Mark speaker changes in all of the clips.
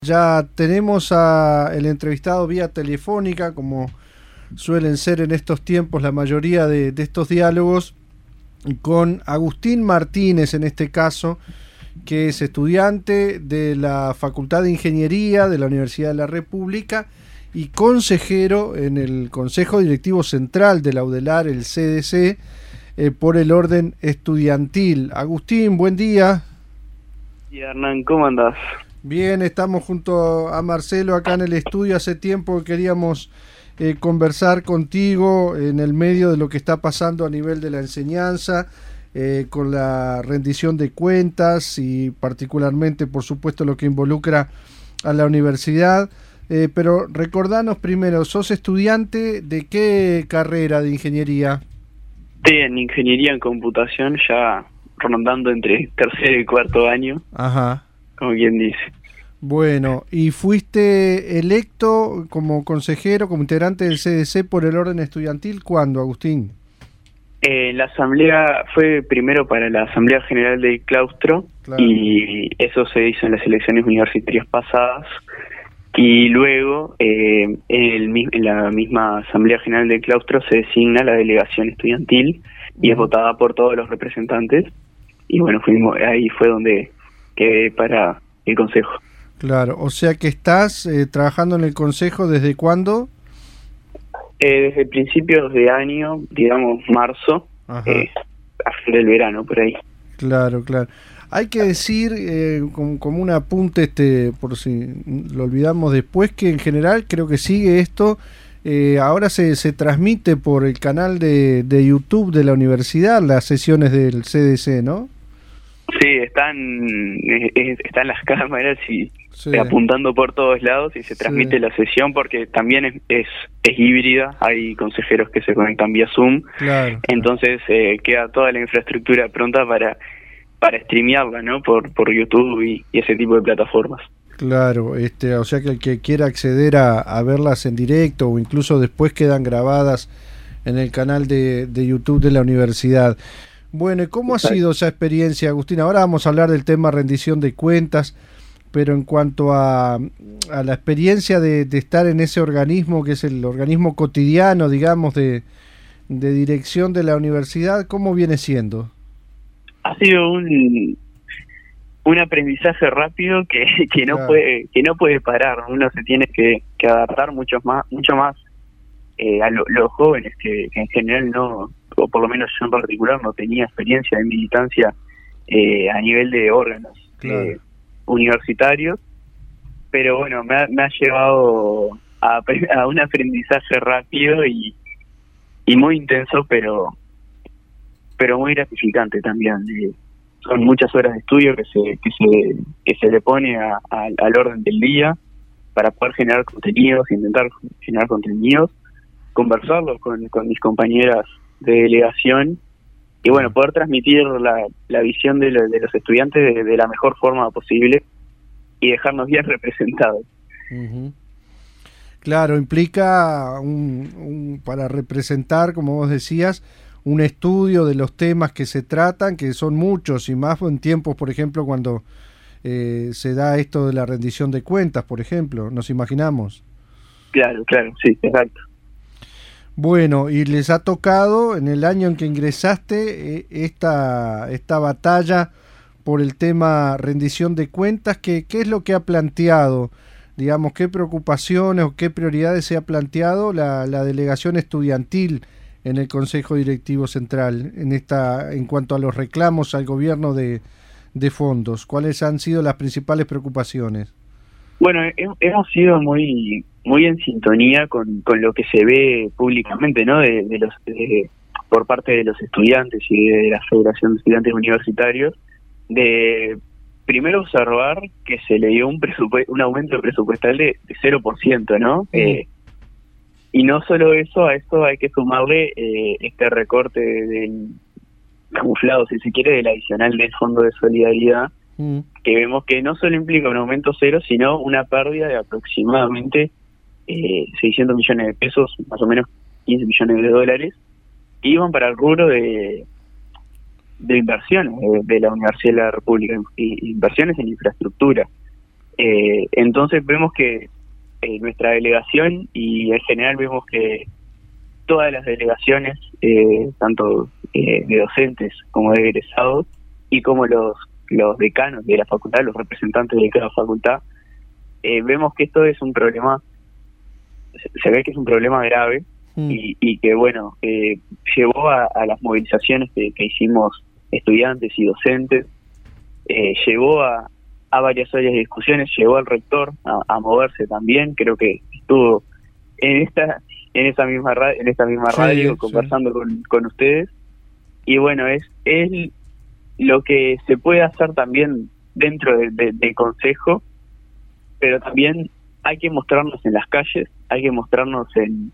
Speaker 1: Ya tenemos a el entrevistado vía telefónica, como suelen ser en estos tiempos la mayoría de estos diálogos, con Agustín Martínez en este caso, que es estudiante de la Facultad de Ingeniería de la Universidad de la República y consejero en el Consejo Directivo Central de la UDELAR, el CDC, por el orden estudiantil. Agustín, buen día.
Speaker 2: Y Hernán, ¿cómo andás?
Speaker 1: Bien, estamos junto a Marcelo acá en el estudio. Hace tiempo que queríamos conversar contigo en el medio de lo que está pasando a nivel de la enseñanza, con la rendición de cuentas y particularmente, por supuesto, lo que involucra a la universidad. Pero recordanos primero, ¿sos estudiante de qué carrera de ingeniería?
Speaker 2: Estoy en ingeniería en computación, ya rondando entre tercer y cuarto año.
Speaker 1: Ajá.
Speaker 2: Como quien dice.
Speaker 1: Bueno, ¿y fuiste electo como consejero, como integrante del CDC por el orden estudiantil cuándo, Agustín?
Speaker 2: La asamblea fue primero para la Asamblea General del Claustro, claro. Y eso se hizo en las elecciones universitarias pasadas. Y luego, en la misma Asamblea General del Claustro se designa la delegación estudiantil y es votada por todos los representantes. Y bueno, ahí fue donde quedé para el consejo.
Speaker 1: Claro, o sea que estás trabajando en el consejo ¿desde cuándo?
Speaker 2: Desde principios de año, digamos marzo, a fin del verano, por ahí.
Speaker 1: Claro, claro. Hay que decir, como un apunte, por si lo olvidamos después, que en general creo que sigue esto. Ahora se transmite por el canal de YouTube de la universidad las sesiones del CDC, ¿no?
Speaker 2: Sí, están las cámaras y apuntando por todos lados y se transmite la sesión porque también es híbrida, hay consejeros que se conectan vía Zoom, claro. Entonces queda toda la infraestructura pronta para streamearla, ¿no? Por YouTube y ese tipo de plataformas.
Speaker 1: Claro, o sea que el que quiera acceder a verlas en directo o incluso después quedan grabadas en el canal de YouTube de la universidad. Bueno, ¿y cómo ha sido esa experiencia, Agustín? Ahora vamos a hablar del tema rendición de cuentas, pero en cuanto a la experiencia de estar en ese organismo, que es el organismo cotidiano, digamos, de dirección de la universidad, ¿cómo viene siendo?
Speaker 2: Ha sido un aprendizaje rápido que no
Speaker 1: claro.
Speaker 2: no puede parar. Uno se tiene que adaptar mucho más a los jóvenes que en general no, o por lo menos yo en particular no tenía experiencia de militancia a nivel de órganos claro. Universitarios, pero bueno, me ha llevado a un aprendizaje rápido y muy intenso, pero muy gratificante también. Son muchas horas de estudio que se le pone al orden del día para poder generar contenidos, intentar generar contenidos, conversarlos con mis compañeras de delegación y bueno, poder transmitir la visión de los estudiantes de la mejor forma posible y dejarnos bien representados.
Speaker 1: Claro, implica para representar, como vos decías, un estudio de los temas que se tratan, que son muchos y más en tiempos, por ejemplo, cuando se da esto de la rendición de cuentas, por ejemplo, nos imaginamos.
Speaker 2: Claro, sí, exacto.
Speaker 1: Bueno, y les ha tocado en el año en que ingresaste esta batalla por el tema rendición de cuentas. ¿Qué es lo que ha planteado? Digamos, ¿qué preocupaciones o qué prioridades se ha planteado la delegación estudiantil en el Consejo Directivo Central en cuanto a los reclamos al gobierno de fondos? ¿Cuáles han sido las principales preocupaciones?
Speaker 2: Bueno, hemos sido muy en sintonía con lo que se ve públicamente, ¿no? Por parte de los estudiantes y de la Federación de Estudiantes Universitarios, de primero observar que se le dio un aumento presupuestal de 0%, ¿no? Y no solo eso, a esto hay que sumarle este recorte del camuflado, si se quiere, del adicional del Fondo de Solidaridad, que vemos que no solo implica un aumento cero, sino una pérdida de aproximadamente 600 millones de pesos, más o menos 15 millones de dólares, que iban para el rubro de inversiones de la Universidad de la República, inversiones en infraestructura. Entonces vemos que nuestra delegación, y en general vemos que todas las delegaciones, tanto de docentes como de egresados, y como los decanos de la facultad, los representantes de cada facultad, vemos que esto es un problema, se ve que es un problema grave, y que bueno, llevó a las movilizaciones que hicimos estudiantes y docentes, llevó a varias áreas de discusiones, llevó al rector a moverse también. Creo que estuvo en esta misma radio conversando con ustedes, y bueno, es lo que se puede hacer también dentro del consejo, pero también hay que mostrarnos en las calles, hay que mostrarnos en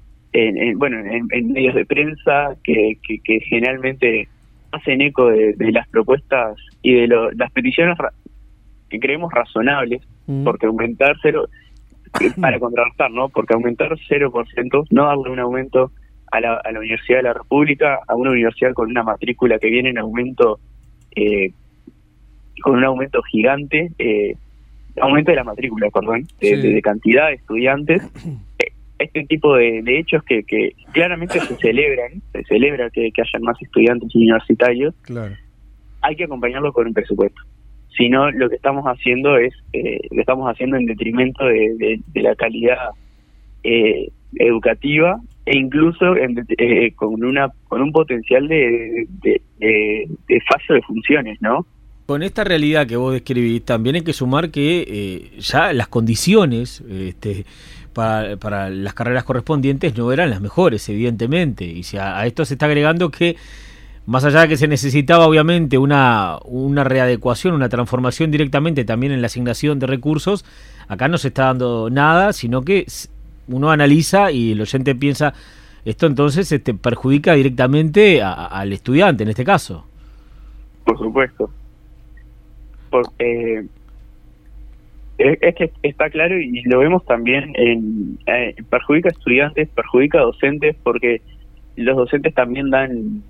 Speaker 2: medios de prensa que generalmente hacen eco de las propuestas y de las peticiones que creemos razonables, porque aumentar para contrarrestar, ¿no? Porque aumentar 0%, no darle un aumento a la Universidad de la República, a una universidad con una matrícula que viene en aumento, con un aumento gigante, aumento de la matrícula, perdón, de cantidad de estudiantes. Este tipo de hechos que claramente se celebra que hayan más estudiantes universitarios.
Speaker 1: Claro.
Speaker 2: Hay que acompañarlo con un presupuesto. Si no, lo que estamos haciendo lo estamos haciendo en detrimento de la calidad educativa, e incluso con un potencial de fallo de funciones, ¿no?
Speaker 3: Con esta realidad que vos describís, también hay que sumar que ya las condiciones para las carreras correspondientes no eran las mejores, evidentemente, y si a esto se está agregando que, más allá de que se necesitaba obviamente una readecuación, una transformación directamente también en la asignación de recursos, acá no se está dando nada, sino que uno analiza y el oyente piensa, esto entonces perjudica directamente al estudiante en este caso.
Speaker 2: Por supuesto. Es que está claro, y lo vemos también perjudica a estudiantes, perjudica a docentes, porque los docentes también dan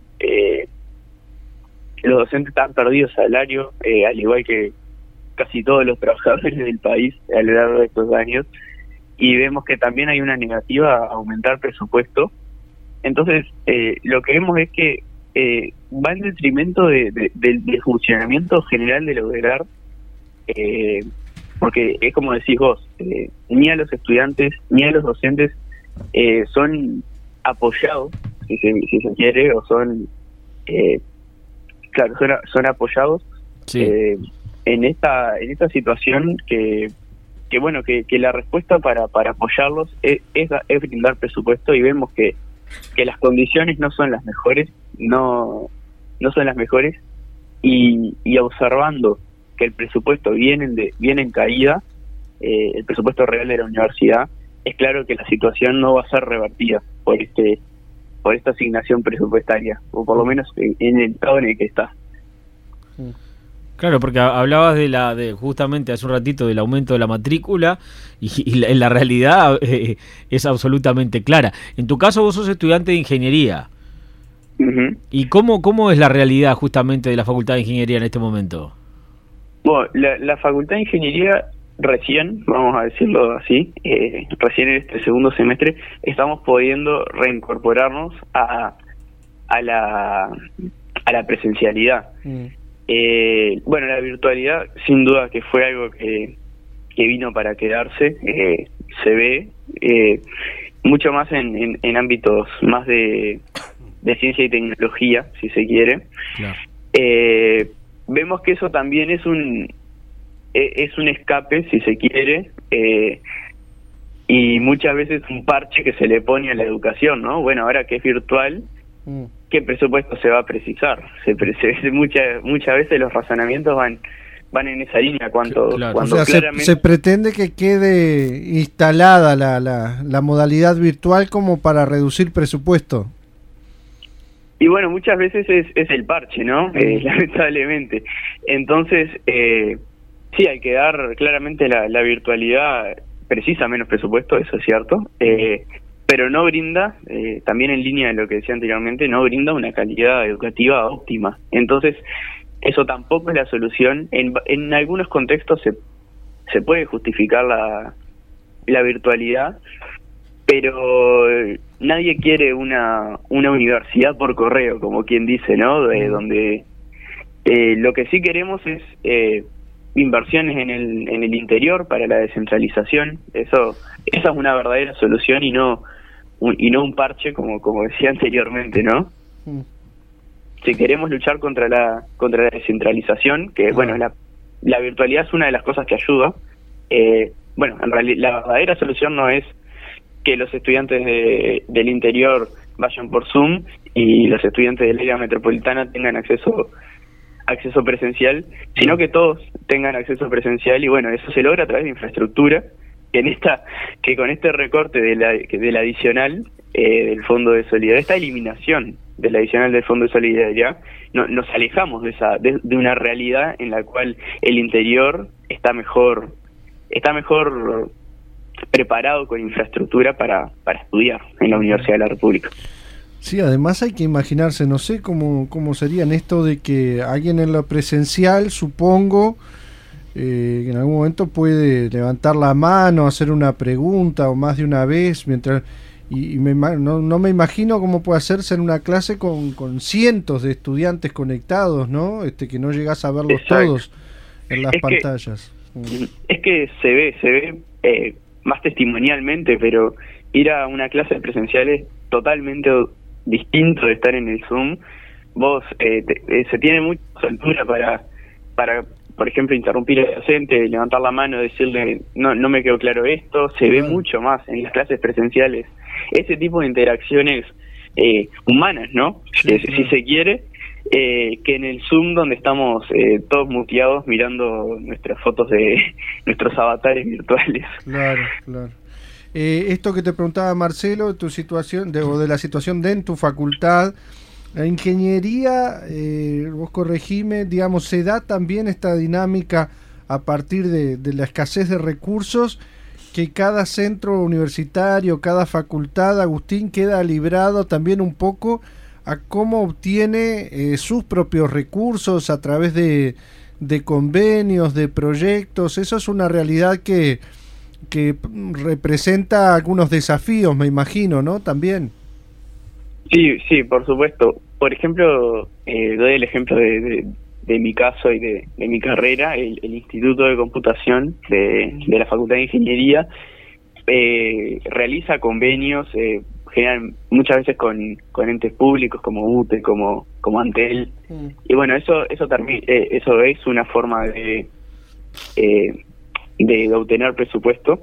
Speaker 2: perdido salario, al igual que casi todos los trabajadores del país a lo largo de estos años, y vemos que también hay una negativa a aumentar presupuesto. Entonces lo que vemos es que va en detrimento del funcionamiento general del hogar, porque es como decís vos, ni a los estudiantes ni a los docentes son apoyados, si se quiere, o son son apoyados en esta situación que la respuesta para apoyarlos es brindar presupuesto, y vemos que las condiciones no son las mejores, no son las mejores, y observando que el presupuesto viene en caída, el presupuesto real de la universidad, es claro que la situación no va a ser revertida por esta asignación presupuestaria, o por lo menos en el estado en el que está.
Speaker 3: Claro, porque hablabas de justamente hace un ratito del aumento de la matrícula, y la realidad es absolutamente clara. En tu caso vos sos estudiante de ingeniería.
Speaker 2: Uh-huh.
Speaker 3: ¿Y cómo es la realidad justamente de la Facultad de Ingeniería en este momento?
Speaker 2: Bueno, la Facultad de Ingeniería recién, vamos a decirlo así, recién en este segundo semestre estamos pudiendo reincorporarnos a la presencialidad. La virtualidad sin duda que fue algo que vino para quedarse, se ve mucho más en ámbitos más de ciencia y tecnología, si se quiere.
Speaker 3: Claro.
Speaker 2: Vemos que eso también es un escape, si se quiere, y muchas veces un parche que se le pone a la educación, ¿no? Bueno, ahora que es virtual, ¿qué presupuesto se va a precisar? Muchas veces los razonamientos van en esa línea, cuando
Speaker 1: o sea, claramente se pretende que quede instalada la modalidad virtual como para reducir presupuesto.
Speaker 2: Y bueno, muchas veces es el parche, ¿no? Lamentablemente. Entonces, sí, hay que dar claramente la virtualidad precisa menos presupuesto, eso es cierto, pero no brinda, también en línea de lo que decía anteriormente, no brinda una calidad educativa óptima. Entonces, eso tampoco es la solución. En algunos contextos se puede justificar la virtualidad, pero nadie quiere una universidad por correo, como quien dice, ¿no? Donde lo que sí queremos es inversiones en el interior para la descentralización. Esa es una verdadera solución y no un parche, como decía anteriormente, ¿no? Si queremos luchar contra la descentralización, que bueno, la virtualidad es una de las cosas que ayuda. Bueno, en realidad la verdadera solución no es que los estudiantes del interior vayan por Zoom y los estudiantes del área metropolitana tengan acceso presencial, sino que todos tengan acceso presencial, y bueno, eso se logra a través de infraestructura, que con este recorte del adicional del Fondo de Solidaridad, esta eliminación del adicional del Fondo de Solidaridad, nos alejamos de una realidad en la cual el interior está mejor preparado con infraestructura para estudiar en la Universidad de la República.
Speaker 1: Sí, además hay que imaginarse, no sé cómo sería en esto de que alguien en lo presencial, supongo, en algún momento puede levantar la mano, hacer una pregunta o más de una vez, mientras no me imagino cómo puede hacerse en una clase con cientos de estudiantes conectados, ¿no? Que no llegás a verlos todos en las pantallas.
Speaker 2: Es que se ve más testimonialmente, pero ir a una clase presencial es totalmente distinto de estar en el Zoom. Vos se tiene mucha altura para por ejemplo, interrumpir al docente, levantar la mano, decirle no me quedó claro esto. Se ve mucho más en las clases presenciales ese tipo de interacciones humanas, ¿no?
Speaker 1: Sí,
Speaker 2: si se quiere, que en el Zoom, donde estamos todos muteados mirando nuestras fotos de nuestros avatares virtuales.
Speaker 1: Claro. Esto que te preguntaba Marcelo, tu situación de la situación en tu facultad, la ingeniería, vos corregime, digamos, ¿se da también esta dinámica a partir de la escasez de recursos, que cada centro universitario, cada facultad, Agustín, queda librado también un poco a cómo obtiene sus propios recursos a través de convenios, de proyectos? Eso es una realidad que representa algunos desafíos, me imagino, ¿no? También.
Speaker 2: Sí, por supuesto. Por ejemplo, doy el ejemplo de mi caso y de mi carrera. El Instituto de Computación de la Facultad de Ingeniería realiza convenios, general muchas veces con entes públicos como UTE, como Antel. Y bueno, eso es una forma de obtener presupuesto,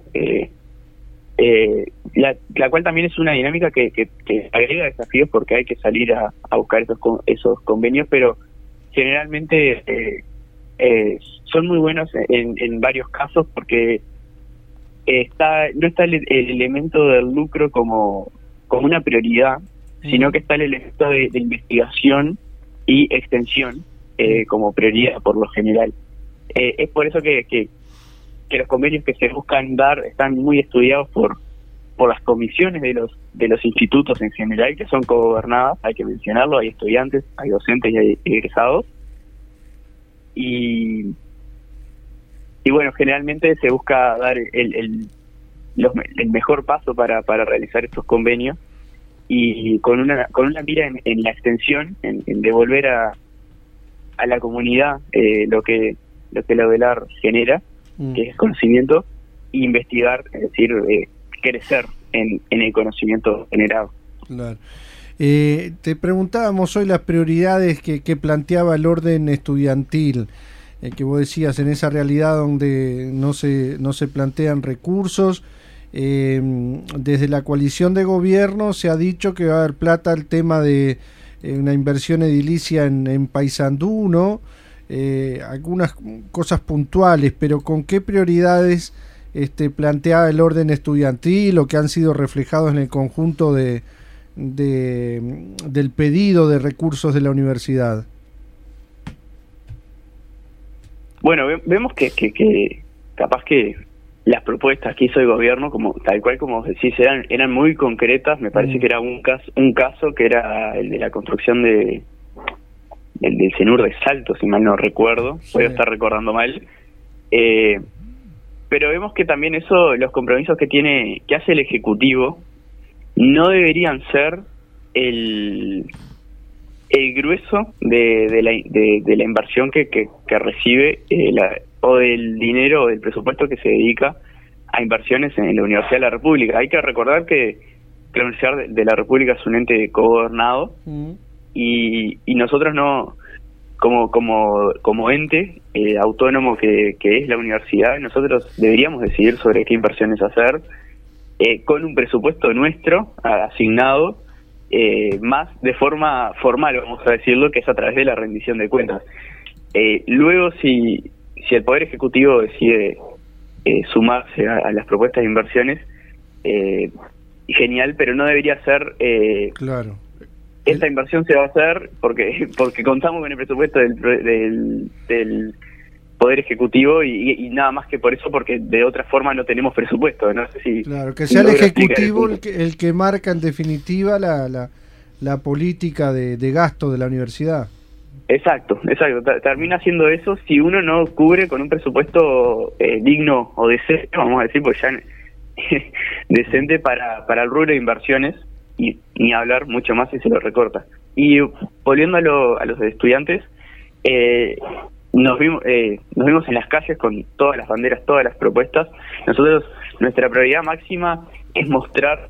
Speaker 2: la cual también es una dinámica que agrega desafíos, porque hay que salir a buscar esos convenios, pero generalmente son muy buenos en varios casos, porque no está el elemento del lucro como una prioridad, sino que está el elemento de investigación y extensión como prioridad por lo general. Es por eso que los convenios que se buscan dar están muy estudiados por las comisiones de los institutos en general, que son cogobernadas, hay que mencionarlo. Hay estudiantes, hay docentes y hay egresados, y bueno, generalmente se busca dar el mejor paso para realizar estos convenios, y con una mira en la extensión, en devolver a la comunidad lo que la UDELAR genera, que es conocimiento, e investigar, es decir, crecer en el conocimiento generado.
Speaker 1: Claro. Te preguntábamos hoy las prioridades que planteaba el orden estudiantil, que vos decías, en esa realidad donde no se plantean recursos. Desde la coalición de gobierno se ha dicho que va a haber plata el tema de una inversión edilicia en Paysandú, ¿no? Algunas cosas puntuales, pero ¿con qué prioridades planteaba el orden estudiantil, o que han sido reflejados en el conjunto del pedido de recursos de la universidad?
Speaker 2: Bueno, vemos que capaz que las propuestas que hizo el gobierno, tal cual como decís, eran muy concretas. Me parece que era un caso que era el de la construcción del CENUR de Salto, si mal no recuerdo. Sí. Puedo estar recordando mal. pero vemos que también los compromisos que hace el Ejecutivo no deberían ser el grueso de la inversión que recibe o del dinero o del presupuesto que se dedica a inversiones en la Universidad de la República. Hay que recordar que la Universidad de la República es un ente cogobernado y nosotros no, como ente autónomo que es la universidad, nosotros deberíamos decidir sobre qué inversiones hacer con un presupuesto nuestro asignado, más de forma formal, vamos a decirlo, que es a través de la rendición de cuentas. Luego, si el Poder Ejecutivo decide sumarse a las propuestas de inversiones, genial, pero no debería ser...
Speaker 1: claro.
Speaker 2: Esta inversión se va a hacer porque contamos con el presupuesto del Poder Ejecutivo y nada más que por eso, porque de otra forma no tenemos presupuesto. No sé si...
Speaker 1: Claro, que sea el Ejecutivo el que marca en definitiva la política de gasto de la universidad.
Speaker 2: Exacto. Termina siendo eso si uno no cubre con un presupuesto digno o decente, vamos a decir, pues ya decente para el rubro de inversiones, y ni hablar mucho más si se lo recorta. Y volviendo a los estudiantes, nos vimos en las calles con todas las banderas, todas las propuestas. Nosotros, nuestra prioridad máxima es mostrar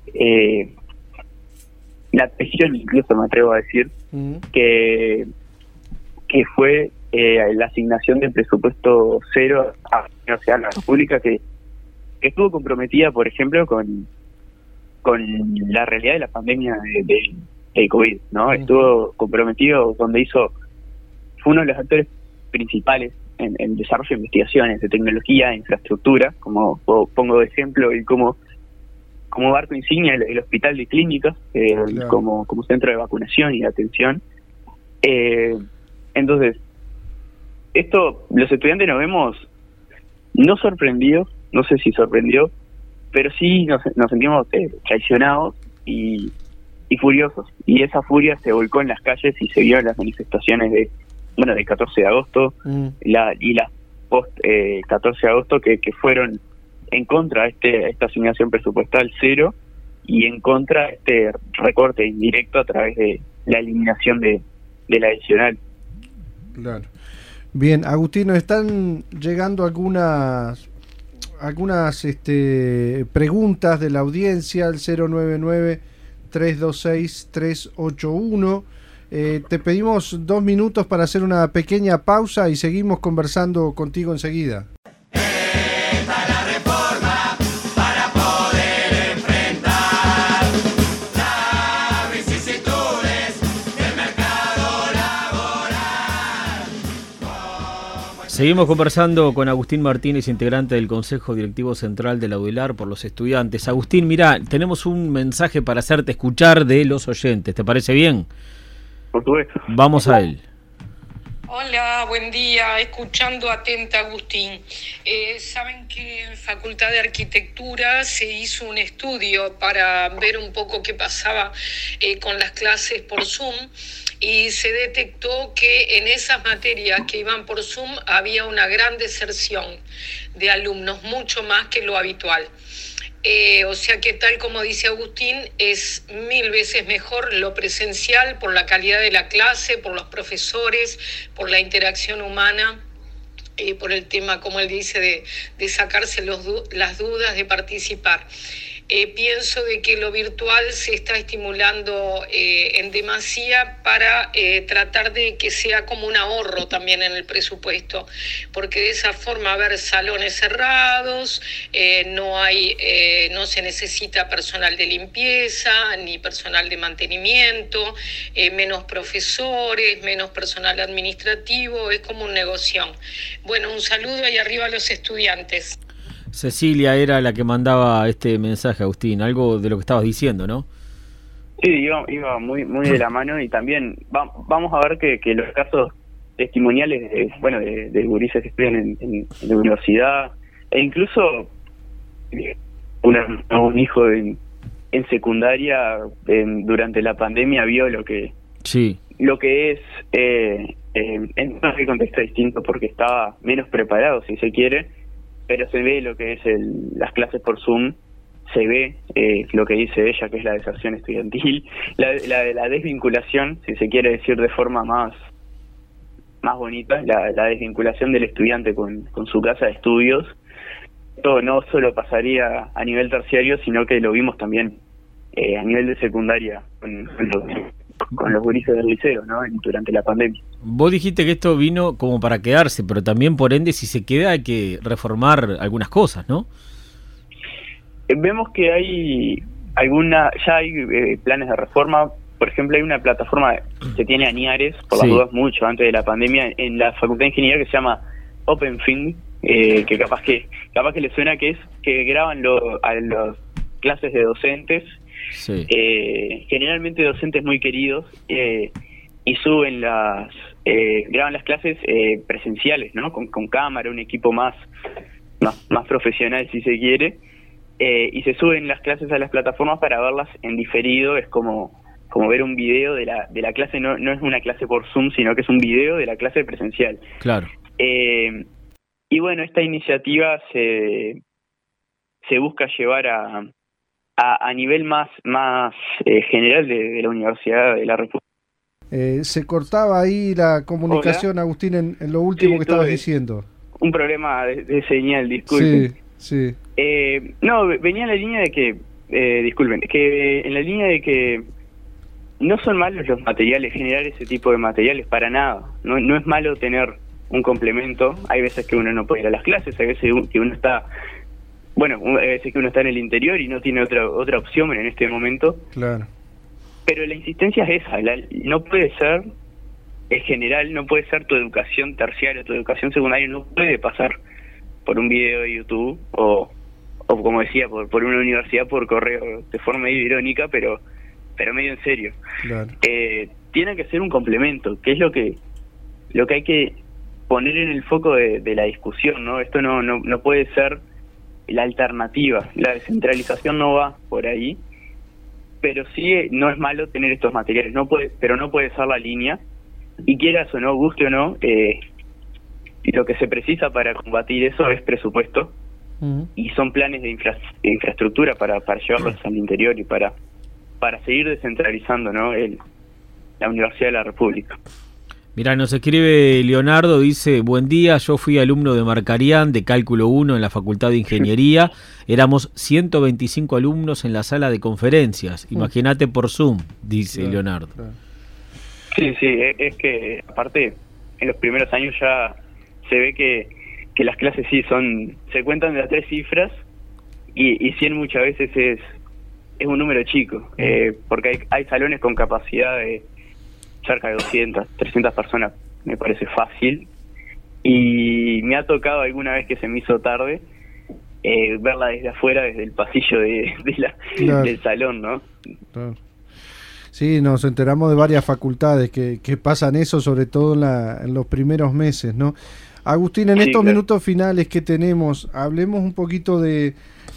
Speaker 2: la presión, incluso me atrevo a decir, que fue la asignación del presupuesto cero a la Universidad de la República, que estuvo comprometida, por ejemplo, con la realidad de la pandemia del COVID, ¿no? Estuvo comprometido fue uno de los actores principales en desarrollo de investigaciones, de tecnología, de infraestructura, como pongo de ejemplo, y como barco insignia el Hospital de Clínicas, claro, como centro de vacunación y de atención. Entonces, los estudiantes nos vemos no sorprendidos, no sé si sorprendió, pero sí nos sentimos traicionados y furiosos. Y esa furia se volcó en las calles y se vio en las manifestaciones del 14 de agosto y las post 14 de agosto que fueron en contra de esta asignación presupuestal cero y en contra de este recorte indirecto a través de la eliminación de la adicional.
Speaker 1: Claro. Bien, Agustín, nos están llegando algunas preguntas de la audiencia al 099-326-381. Te pedimos 2 minutos para hacer una pequeña pausa y seguimos conversando contigo enseguida.
Speaker 3: Seguimos conversando con Agustín Martínez, integrante del Consejo Directivo Central de la UDELAR por los estudiantes. Agustín, mirá, tenemos un mensaje para hacerte escuchar de los oyentes, ¿te parece bien?
Speaker 2: Por supuesto.
Speaker 3: Vamos a él.
Speaker 4: Hola, buen día, escuchando atenta Agustín. Saben que en Facultad de Arquitectura se hizo un estudio para ver un poco qué pasaba con las clases por Zoom y se detectó que en esas materias que iban por Zoom había una gran deserción de alumnos, mucho más que lo habitual. O sea que tal como dice Agustín, es 1000 veces mejor lo presencial por la calidad de la clase, por los profesores, por la interacción humana, por el tema, como él dice, de sacarse las dudas, de participar. Pienso de que lo virtual se está estimulando en demasía para tratar de que sea como un ahorro también en el presupuesto, porque de esa forma va a haber salones cerrados, no se necesita personal de limpieza ni personal de mantenimiento, menos profesores, menos personal administrativo, es como un negocio. Bueno, un saludo y arriba a los estudiantes.
Speaker 3: Cecilia era la que mandaba este mensaje, Agustín, algo de lo que estabas diciendo, ¿no?
Speaker 2: Sí, iba muy de la mano, y también vamos a ver que los casos testimoniales de gurises que estudian en la universidad, e incluso un hijo en secundaria durante la pandemia vio lo que es en un contexto distinto, porque estaba menos preparado, si se quiere, pero se ve lo que es las clases por Zoom, se ve lo que dice ella, que es la deserción estudiantil, la desvinculación, si se quiere decir de forma más bonita, la desvinculación del estudiante con su casa de estudios. Esto no solo pasaría a nivel terciario, sino que lo vimos también a nivel de secundaria con los gurises del liceo, ¿no? Durante la pandemia.
Speaker 3: Vos dijiste que esto vino como para quedarse, pero también por ende si se queda hay que reformar algunas cosas, ¿no?
Speaker 2: Vemos que ya hay planes de reforma. Por ejemplo, hay una plataforma que tiene Añares, por las dudas mucho antes de la pandemia, en la Facultad de Ingeniería, que se llama OpenFing, que capaz que le suena, que graban a las clases de docentes, generalmente docentes muy queridos, y suben graban las clases presenciales, ¿no? Con cámara, un equipo más profesional, si se quiere, y se suben las clases a las plataformas para verlas en diferido. Es como ver un video de la clase, no es una clase por Zoom, sino que es un video de la clase presencial.
Speaker 3: Claro.
Speaker 2: Y bueno, esta iniciativa se busca llevar a nivel más general de la Universidad de la República.
Speaker 1: Se cortaba ahí la comunicación. Hola. Agustín, en lo último que estabas diciendo.
Speaker 2: Un problema de señal, disculpen.
Speaker 1: Sí.
Speaker 2: No, venía en la línea de que, disculpen, que en la línea de que no son malos los materiales, generar ese tipo de materiales, para nada. No es malo tener un complemento. Hay veces que uno no puede ir a las clases, hay veces que uno está... Bueno, hay veces que uno está en el interior y no tiene otra opción en este momento.
Speaker 1: Claro.
Speaker 2: Pero la insistencia es esa. No puede ser, en general, no puede ser tu educación terciaria, tu educación secundaria no puede pasar por un video de YouTube o como decía, por una universidad por correo, de forma medio irónica, pero medio en serio.
Speaker 1: Claro.
Speaker 2: Tiene que ser un complemento, que es lo que hay que poner en el foco de la discusión, ¿no? Esto no puede ser la alternativa. La descentralización no va por ahí, pero sí no es malo tener estos materiales, pero no puede ser la línea, y quieras o no, guste o no, lo que se precisa para combatir eso es presupuesto, y son planes de infraestructura para llevarlos al interior y para seguir descentralizando, ¿no? La Universidad de la República.
Speaker 3: Mirá, nos escribe Leonardo, dice: buen día, yo fui alumno de Marcarián, de Cálculo 1 en la Facultad de Ingeniería. Éramos 125 alumnos en la sala de conferencias. Imagínate por Zoom, dice Leonardo.
Speaker 2: Sí, es que aparte en los primeros años ya se ve que las clases se cuentan de a 3 cifras y 100 muchas veces es un número chico, porque hay salones con capacidad de cerca de 200, 300 personas, me parece fácil, y me ha tocado alguna vez que se me hizo tarde verla desde afuera, desde el pasillo del salón, ¿no?
Speaker 1: Claro. Sí, nos enteramos de varias facultades que pasan eso, sobre todo en los primeros meses, ¿no? Agustín, en estos minutos finales que tenemos, hablemos un poquito de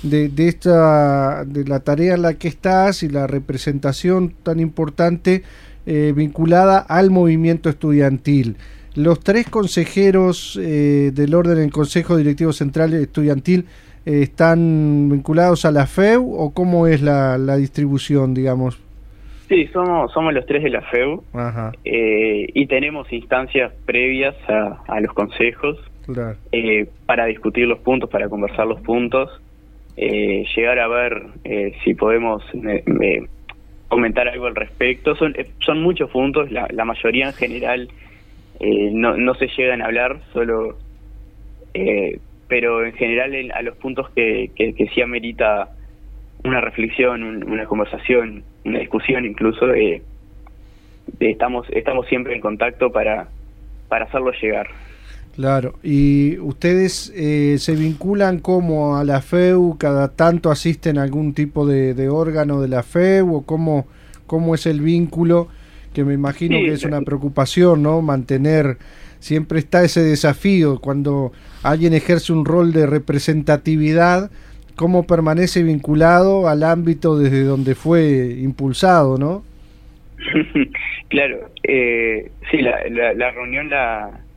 Speaker 1: la tarea en la que estás y la representación tan importante vinculada al movimiento estudiantil. Los 3 consejeros del orden en Consejo Directivo Central Estudiantil ¿están vinculados a la FEU o cómo es la distribución, digamos?
Speaker 2: Sí, somos los 3 de la FEU.
Speaker 1: Ajá.
Speaker 2: Y tenemos instancias previas a los consejos.
Speaker 1: Claro.
Speaker 2: Para discutir los puntos, para conversar los puntos, llegar a ver si podemos comentar algo al respecto. Son muchos puntos, la mayoría en general no se llegan a hablar, solo pero en general a los puntos que sí amerita una reflexión, una conversación, una discusión incluso, estamos siempre en contacto para hacerlo llegar.
Speaker 1: Claro, y ustedes se vinculan como a la FEU, cada tanto asisten a algún tipo de órgano de la FEU, o cómo es el vínculo, que me imagino que es una preocupación, ¿no? Mantener, siempre está ese desafío cuando alguien ejerce un rol de representatividad, cómo permanece vinculado al ámbito desde donde fue impulsado, ¿no?
Speaker 2: Claro, sí, la reunión la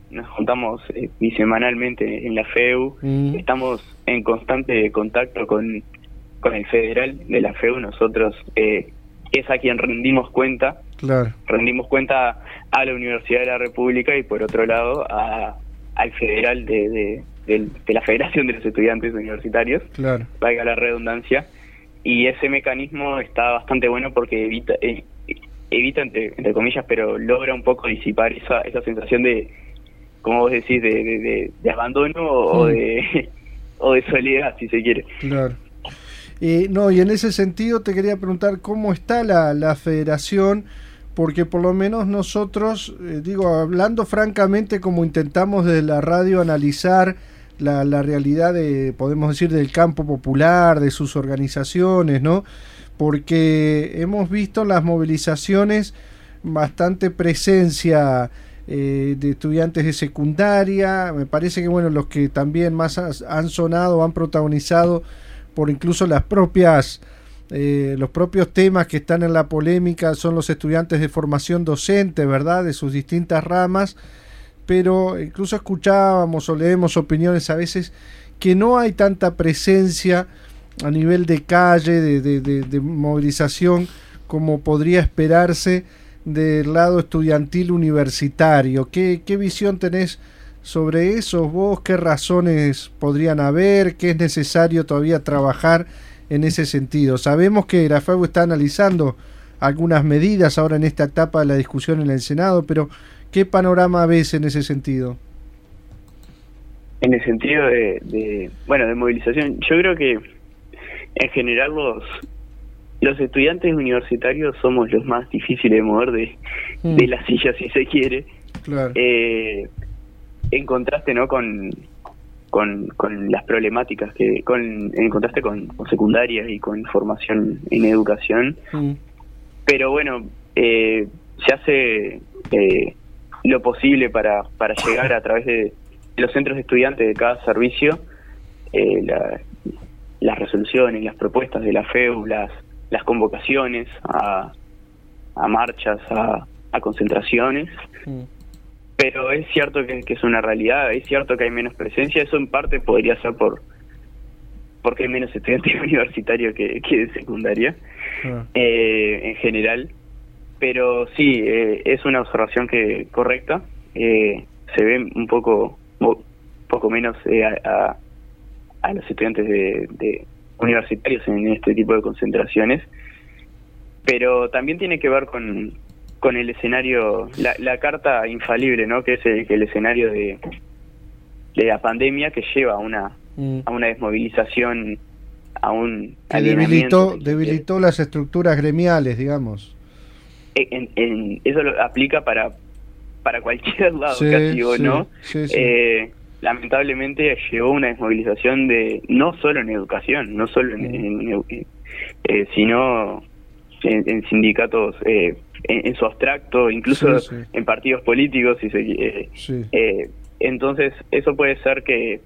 Speaker 2: nos juntamos bisemanalmente en la FEU, estamos en constante contacto con el federal de la FEU. Nosotros es a quien rendimos cuenta.
Speaker 1: Claro.
Speaker 2: Rendimos cuenta a la Universidad de la República y por otro lado al federal de la Federación de los Estudiantes Universitarios,
Speaker 1: claro,
Speaker 2: valga la redundancia, y ese mecanismo está bastante bueno porque evita entre comillas, pero logra un poco disipar esa sensación de, como vos decís, de abandono o de soledad, si se quiere.
Speaker 1: Claro. No, y en ese sentido te quería preguntar cómo está la federación, porque por lo menos nosotros, hablando francamente, como intentamos desde la radio analizar la realidad podemos decir, del campo popular, de sus organizaciones, ¿no? Porque hemos visto en las movilizaciones bastante presencia de estudiantes de secundaria. Me parece que, bueno, los que también más han sonado, han protagonizado por incluso los propios temas que están en la polémica son los estudiantes de formación docente, ¿verdad?, de sus distintas ramas, pero incluso escuchábamos o leemos opiniones a veces que no hay tanta presencia a nivel de calle, de movilización, como podría esperarse del lado estudiantil universitario. ¿Qué visión tenés sobre eso vos? ¿Qué razones podrían haber? ¿Qué es necesario todavía trabajar en ese sentido? Sabemos que la FEU está analizando algunas medidas ahora en esta etapa de la discusión en el Senado, pero ¿qué panorama ves en ese sentido?
Speaker 2: En el sentido de movilización, yo creo que en general los estudiantes universitarios somos los más difíciles de mover de la silla, si se quiere.
Speaker 1: Claro.
Speaker 2: En contraste, ¿no?, con las problemáticas en contraste con secundaria y con formación en educación. Pero bueno, se hace lo posible para llegar a través de los centros de estudiantes de cada servicio las resoluciones, las propuestas de la FEU, las convocaciones a marchas, a concentraciones. Pero es cierto que es una realidad, es cierto que hay menos presencia. Eso en parte podría ser porque hay menos estudiantes universitarios que de secundaria, en general. Pero sí, es una observación correcta. Se ve un poco menos a los estudiantes de universitarios en este tipo de concentraciones, pero también tiene que ver con el escenario, la carta infalible, ¿no?, que es el escenario de la pandemia, que lleva a una desmovilización, a un
Speaker 1: alineamiento. Debilitó las estructuras gremiales, digamos.
Speaker 2: Eso lo aplica para cualquier lado, casi, ¿no?
Speaker 1: Sí.
Speaker 2: Lamentablemente llevó una desmovilización no solo en educación, no solo sino en sindicatos, en su abstracto, incluso en partidos políticos, entonces eso puede ser que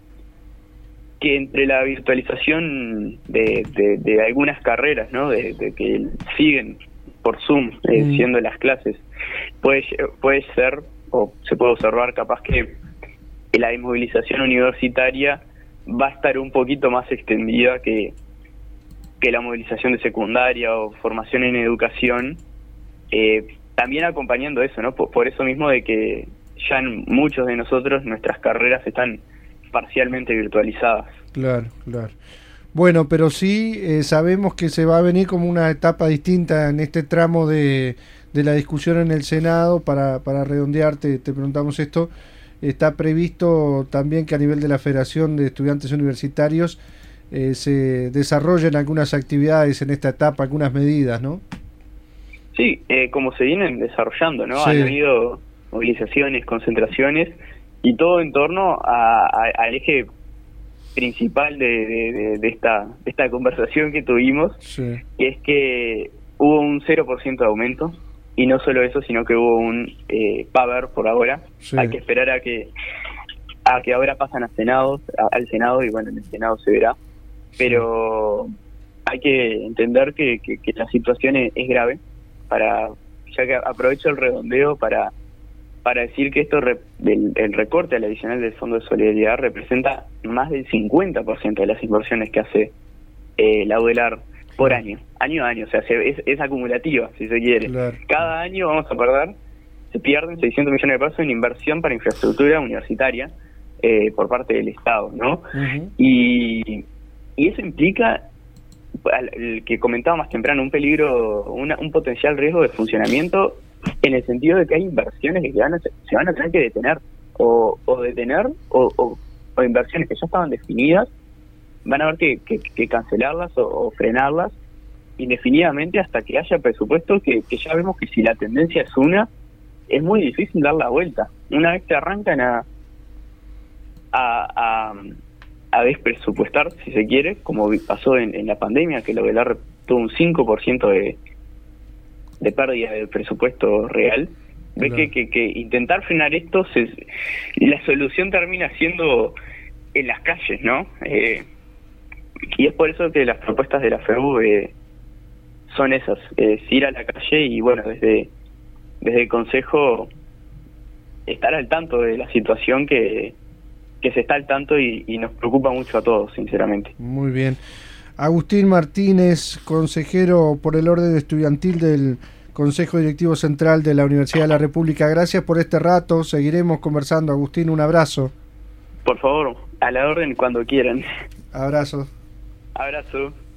Speaker 2: entre la virtualización de algunas carreras, ¿no?, de que siguen por Zoom siendo las clases, puede ser, o se puede observar capaz que la desmovilización universitaria va a estar un poquito más extendida que la movilización de secundaria o formación en educación, también acompañando eso, ¿no? Por eso mismo de que ya en muchos de nosotros nuestras carreras están parcialmente virtualizadas.
Speaker 1: Claro. Bueno, pero sí sabemos que se va a venir como una etapa distinta en este tramo de la discusión en el Senado. Para redondearte, te preguntamos esto. Está previsto también que a nivel de la Federación de Estudiantes Universitarios se desarrollen algunas actividades en esta etapa, algunas medidas, ¿no?
Speaker 2: Sí, como se vienen desarrollando, ¿no? Han habido movilizaciones, concentraciones, y todo en torno al eje principal de esta conversación que tuvimos, que es que hubo un 0% de aumento. Y no solo eso, sino que hubo va a haber por ahora, hay que esperar a que ahora pasan al Senado, y bueno, en el Senado se verá, pero hay que entender que la situación es grave, ya que aprovecho el redondeo para para decir que el recorte al adicional del Fondo de Solidaridad representa más del 50% de las inversiones que hace la UDELAR por año a año, o sea, es acumulativa, si se quiere.
Speaker 1: Claro.
Speaker 2: Cada año se pierden 600 millones de pesos en inversión para infraestructura universitaria por parte del Estado, ¿no?
Speaker 1: Uh-huh.
Speaker 2: Y eso implica, el que comentaba más temprano, un peligro, un potencial riesgo de funcionamiento, en el sentido de que hay inversiones que se van a tener que detener, o inversiones que ya estaban definidas, van a haber que cancelarlas o frenarlas indefinidamente hasta que haya presupuesto, que ya vemos que si la tendencia es una, es muy difícil dar la vuelta. Una vez que arrancan a despresupuestar, si se quiere, como pasó en la pandemia, que la UDELAR tuvo un 5% de pérdida del presupuesto real, ves que intentar frenar esto, la solución termina siendo en las calles, ¿no? Y es por eso que las propuestas de la FEU son esas, ir a la calle y, bueno, desde el Consejo estar al tanto de la situación que se está al tanto y nos preocupa mucho a todos, sinceramente.
Speaker 1: Muy bien. Agustín Martínez, consejero por el orden estudiantil del Consejo Directivo Central de la Universidad de la República. Gracias por este rato. Seguiremos conversando. Agustín, un abrazo.
Speaker 2: Por favor, a la orden cuando quieran.
Speaker 1: Abrazo.
Speaker 2: Abrazo.